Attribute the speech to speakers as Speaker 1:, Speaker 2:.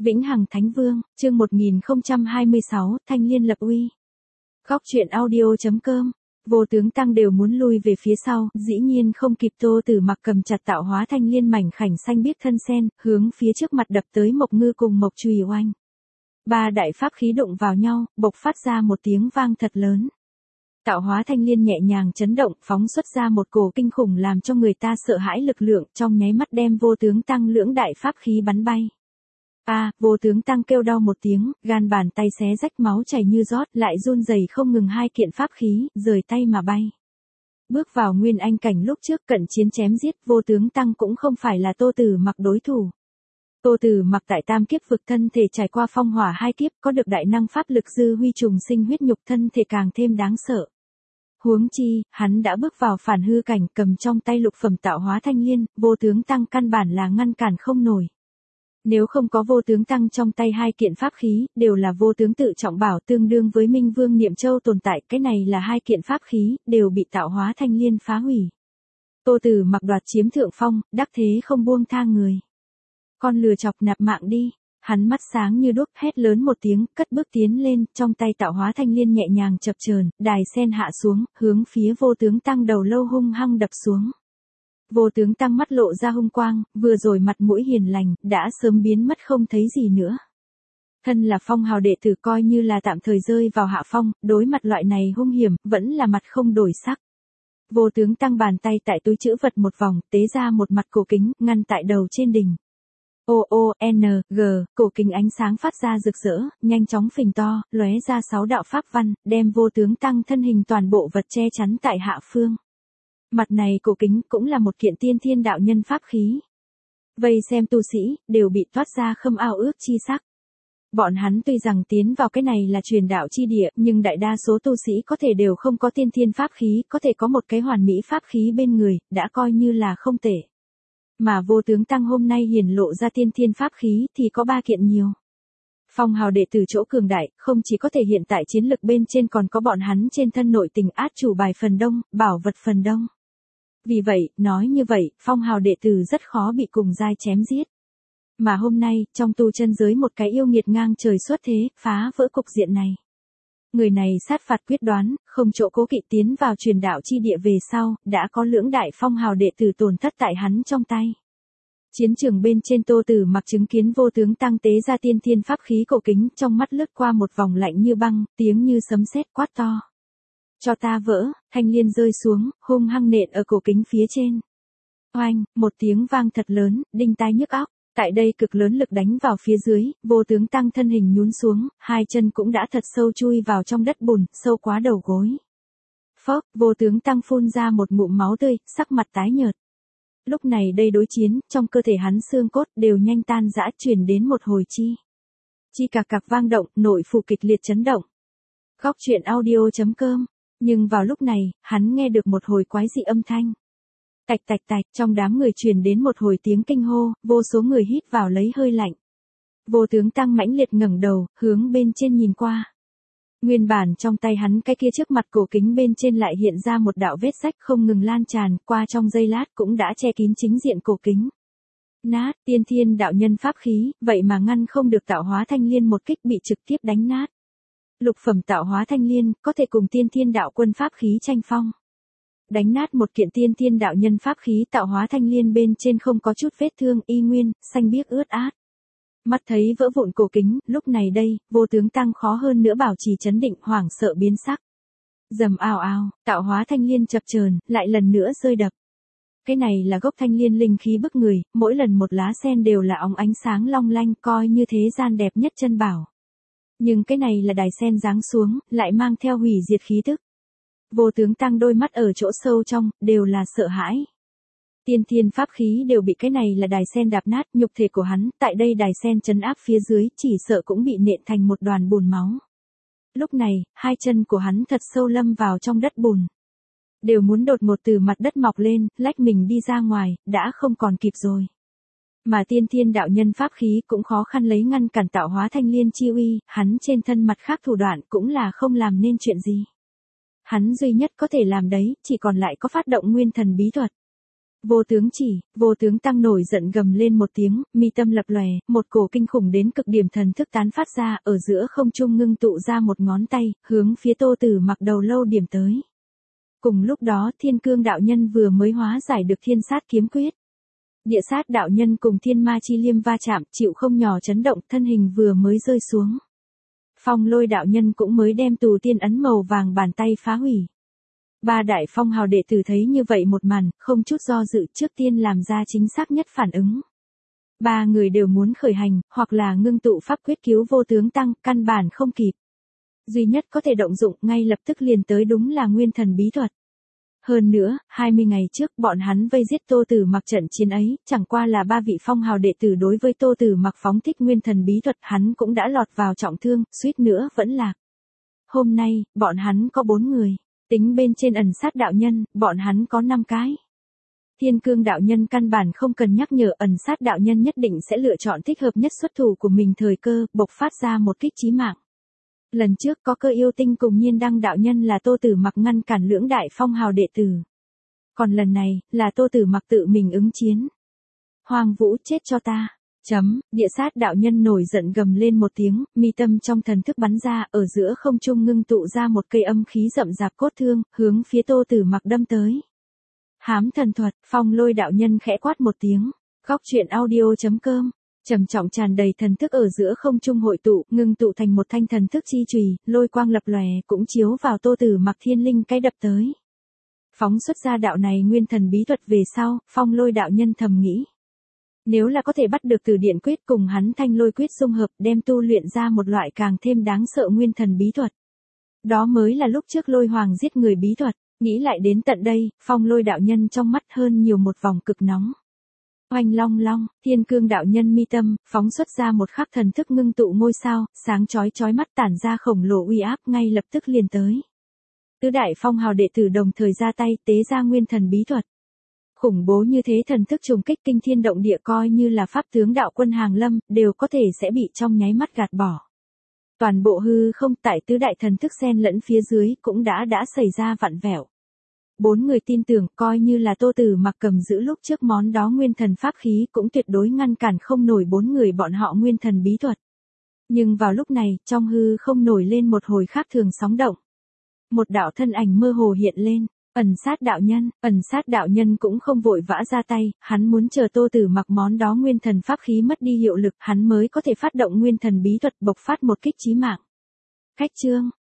Speaker 1: Vĩnh Hằng Thánh Vương, chương 1026, Thanh Liên lập uy. Góc truyện audio.com. Vô tướng tăng đều muốn lui về phía sau, dĩ nhiên không kịp. Tô Tử Mặc cầm chặt tạo hóa thanh liên mảnh khảnh xanh biếc thân sen, hướng phía trước mặt đập tới Mộc Ngư cùng Mộc Chùy oanh. Ba đại pháp khí đụng vào nhau, bộc phát ra một tiếng vang thật lớn. Tạo hóa thanh liên nhẹ nhàng chấn động, phóng xuất ra một cổ kinh khủng làm cho người ta sợ hãi lực lượng, trong nháy mắt đem vô tướng tăng lưỡng đại pháp khí bắn bay. Vô tướng tăng kêu đau một tiếng, gan bàn tay xé rách máu chảy như rót, lại run rẩy không ngừng hai kiện pháp khí, rời tay mà bay. Bước vào nguyên anh cảnh lúc trước cận chiến chém giết, vô tướng tăng cũng không phải là Tô Tử Mặc đối thủ. Tô Tử Mặc tại tam kiếp vực thân thể trải qua phong hỏa hai kiếp, có được đại năng pháp lực dư huy trùng sinh huyết nhục, thân thể càng thêm đáng sợ. Huống chi, hắn đã bước vào phản hư cảnh, cầm trong tay lục phẩm tạo hóa thanh liên, vô tướng tăng căn bản là ngăn cản không nổi. Nếu không có vô tướng tăng trong tay hai kiện pháp khí, đều là vô tướng tự trọng bảo, tương đương với Minh Vương Niệm Châu tồn tại, cái này là hai kiện pháp khí, đều bị tạo hóa thanh liên phá hủy. Tô Tử Mặc đoạt chiếm thượng phong, đắc thế không buông tha người. Con lừa chọc, nạp mạng đi. Hắn mắt sáng như đuốc, hét lớn một tiếng, cất bước tiến lên, trong tay tạo hóa thanh liên nhẹ nhàng chập chờn, đài sen hạ xuống, hướng phía vô tướng tăng đầu lâu hung hăng đập xuống. Vô tướng tăng mắt lộ ra hung quang, vừa rồi mặt mũi hiền lành, đã sớm biến mất không thấy gì nữa. Thân là phong hào đệ tử coi như là tạm thời rơi vào hạ phong, đối mặt loại này hung hiểm, vẫn là mặt không đổi sắc. Vô tướng tăng bàn tay tại túi trữ vật một vòng, tế ra một mặt cổ kính, ngăn tại đầu trên đỉnh. O-O-N-G, cổ kính ánh sáng phát ra rực rỡ, nhanh chóng phình to, lóe ra 6 đạo pháp văn, đem vô tướng tăng thân hình toàn bộ vật che chắn tại hạ phương. Mặt này cổ kính cũng là một kiện tiên thiên đạo nhân pháp khí. Vây xem tu sĩ, đều bị toát ra khâm ao ước chi sắc. Bọn hắn tuy rằng tiến vào cái này là truyền đạo chi địa, nhưng đại đa số tu sĩ có thể đều không có tiên thiên pháp khí, có thể có một cái hoàn mỹ pháp khí bên người, đã coi như là không tệ. Mà vô tướng tăng hôm nay hiển lộ ra tiên thiên pháp khí thì có 3 kiện nhiều. Phong hào đệ tử chỗ cường đại, không chỉ có thể hiện tại chiến lực bên trên còn có bọn hắn trên thân nội tình át chủ bài phần đông, bảo vật phần đông. Vì vậy, nói như vậy, phong hào đệ tử rất khó bị cùng giai chém giết. Mà hôm nay, trong tu chân giới một cái yêu nghiệt ngang trời xuất thế, phá vỡ cục diện này. Người này sát phạt quyết đoán, không chỗ cố kỵ tiến vào truyền đạo chi địa về sau, đã có lưỡng đại phong hào đệ tử tổn thất tại hắn trong tay. Chiến trường bên trên Tô Tử Mặc chứng kiến vô tướng tăng tế ra tiên thiên pháp khí cổ kính, trong mắt lướt qua một vòng lạnh như băng, tiếng như sấm sét quát to. Cho ta vỡ, thanh liên rơi xuống, hung hăng nện ở cổ kính phía trên. Oanh, một tiếng vang thật lớn, đinh tai nhức óc. Tại đây cực lớn lực đánh vào phía dưới, vô tướng tăng thân hình nhún xuống, hai chân cũng đã thật sâu chui vào trong đất bùn, sâu quá đầu gối. Phốc, vô tướng tăng phun ra một ngụm máu tươi, sắc mặt tái nhợt. Lúc này đây đối chiến, trong cơ thể hắn xương cốt đều nhanh tan rã, truyền đến một hồi chi cạc cạc vang động, nội phủ kịch liệt chấn động. Góc truyện audio.com. Nhưng vào lúc này, hắn nghe được một hồi quái dị âm thanh. Tạch tạch tạch, trong đám người truyền đến một hồi tiếng kinh hô, vô số người hít vào lấy hơi lạnh. Vô tướng tăng mãnh liệt ngẩng đầu, hướng bên trên nhìn qua. Nguyên bản trong tay hắn cái kia trước mặt cổ kính bên trên lại hiện ra một đạo vết rách không ngừng lan tràn, qua trong giây lát cũng đã che kín chính diện cổ kính. Nát, tiên thiên đạo nhân pháp khí, vậy mà ngăn không được tạo hóa thanh liên một kích bị trực tiếp đánh nát. Lục phẩm tạo hóa thanh liên, có thể cùng tiên thiên đạo quân pháp khí tranh phong. Đánh nát một kiện tiên thiên đạo nhân pháp khí tạo hóa thanh liên bên trên không có chút vết thương, y nguyên, xanh biếc ướt át. Mắt thấy vỡ vụn cổ kính, lúc này đây, vô tướng tăng khó hơn nữa bảo trì chấn định, hoảng sợ biến sắc. Rầm ào ào, tạo hóa thanh liên chập chờn, lại lần nữa rơi đập. Cái này là gốc thanh liên linh khí bức người, mỗi lần một lá sen đều là óng ánh sáng long lanh, coi như thế gian đẹp nhất chân bảo. Nhưng cái này là đài sen giáng xuống, lại mang theo hủy diệt khí tức. Vô tướng tăng đôi mắt ở chỗ sâu trong, đều là sợ hãi. Tiên thiên pháp khí đều bị cái này là đài sen đạp nát, nhục thể của hắn, tại đây đài sen trấn áp phía dưới, chỉ sợ cũng bị nện thành một đoàn bùn máu. Lúc này, hai chân của hắn thật sâu lâm vào trong đất bùn. Đều muốn đột một từ mặt đất mọc lên, lách mình đi ra ngoài, đã không còn kịp rồi. Mà tiên thiên đạo nhân pháp khí cũng khó khăn lấy ngăn cản tạo hóa thanh liên chi uy, hắn trên thân mặt khác thủ đoạn cũng là không làm nên chuyện gì. Hắn duy nhất có thể làm đấy, chỉ còn lại có phát động nguyên thần bí thuật. Vô tướng chỉ, vô tướng tăng nổi giận gầm lên một tiếng, mi tâm lập lòe, một cổ kinh khủng đến cực điểm thần thức tán phát ra, ở giữa không trung ngưng tụ ra một ngón tay, hướng phía Tô Tử Mặc đầu lâu điểm tới. Cùng lúc đó Thiên Cương đạo nhân vừa mới hóa giải được Thiên Sát kiếm quyết. Địa Sát đạo nhân cùng Thiên Ma chi liêm va chạm, chịu không nhỏ chấn động, thân hình vừa mới rơi xuống. Phong Lôi đạo nhân cũng mới đem tù tiên ấn màu vàng bàn tay phá hủy. Ba đại phong hào đệ tử thấy như vậy một màn, không chút do dự trước tiên làm ra chính xác nhất phản ứng. Ba người đều muốn khởi hành, hoặc là ngưng tụ pháp quyết cứu vô tướng tăng, căn bản không kịp. Duy nhất có thể động dụng ngay lập tức liền tới đúng là nguyên thần bí thuật. Hơn nữa, 20 ngày trước bọn hắn vây giết Tô Tử Mặc trận chiến ấy, chẳng qua là ba vị phong hào đệ tử đối với Tô Tử Mặc phóng thích nguyên thần bí thuật hắn cũng đã lọt vào trọng thương, suýt nữa vẫn lạc. Hôm nay, bọn hắn có 4 người. Tính bên trên ẩn sát đạo nhân, bọn hắn có 5 cái. Thiên Cương đạo nhân căn bản không cần nhắc nhở, ẩn sát đạo nhân nhất định sẽ lựa chọn thích hợp nhất xuất thủ của mình thời cơ, bộc phát ra một kích chí mạng. Lần trước có Cơ Yêu Tinh cùng Nhiên Đăng đạo nhân là Tô Tử Mặc ngăn cản lưỡng đại phong hào đệ tử. Còn lần này, là Tô Tử Mặc tự mình ứng chiến. Hoàng Vũ chết cho ta. Địa Sát đạo nhân nổi giận gầm lên một tiếng, mi tâm trong thần thức bắn ra, ở giữa không trung ngưng tụ ra một cây âm khí rậm rạp cốt thương, hướng phía Tô Tử Mặc đâm tới. Hám thần thuật, Phong Lôi đạo nhân khẽ quát một tiếng. Góc truyện audio.com. Trầm trọng tràn đầy thần thức ở giữa không trung hội tụ, ngưng tụ thành một thanh thần thức chi chùy, lôi quang lập lòe, cũng chiếu vào Tô Tử Mặc thiên linh cái đập tới. Phóng xuất ra đạo này nguyên thần bí thuật về sau, Phong Lôi đạo nhân thầm nghĩ. Nếu là có thể bắt được Từ Điện quyết cùng hắn Thanh Lôi quyết xung hợp, đem tu luyện ra một loại càng thêm đáng sợ nguyên thần bí thuật. Đó mới là lúc trước Lôi Hoàng giết người bí thuật, nghĩ lại đến tận đây, Phong Lôi đạo nhân trong mắt hơn nhiều một vòng cực nóng. Oanh long long, Thiên Cương đạo nhân mi tâm, phóng xuất ra một khắc thần thức ngưng tụ ngôi sao, sáng chói mắt tản ra khổng lồ uy áp ngay lập tức liền tới. Tứ đại phong hào đệ tử đồng thời ra tay tế ra nguyên thần bí thuật. Khủng bố như thế thần thức trùng kích kinh thiên động địa coi như là pháp tướng đạo quân hàng lâm, đều có thể sẽ bị trong nháy mắt gạt bỏ. Toàn bộ hư không tại tứ đại thần thức xen lẫn phía dưới cũng đã xảy ra vặn vẹo. 4 người tin tưởng coi như là Tô Tử Mặc cầm giữ lúc trước món đó nguyên thần pháp khí cũng tuyệt đối ngăn cản không nổi 4 người bọn họ nguyên thần bí thuật. Nhưng vào lúc này, trong hư không nổi lên một hồi khác thường sóng động. Một đạo thân ảnh mơ hồ hiện lên, ẩn sát đạo nhân cũng không vội vã ra tay, hắn muốn chờ Tô Tử Mặc món đó nguyên thần pháp khí mất đi hiệu lực, hắn mới có thể phát động nguyên thần bí thuật bộc phát một kích chí mạng. Khách trương,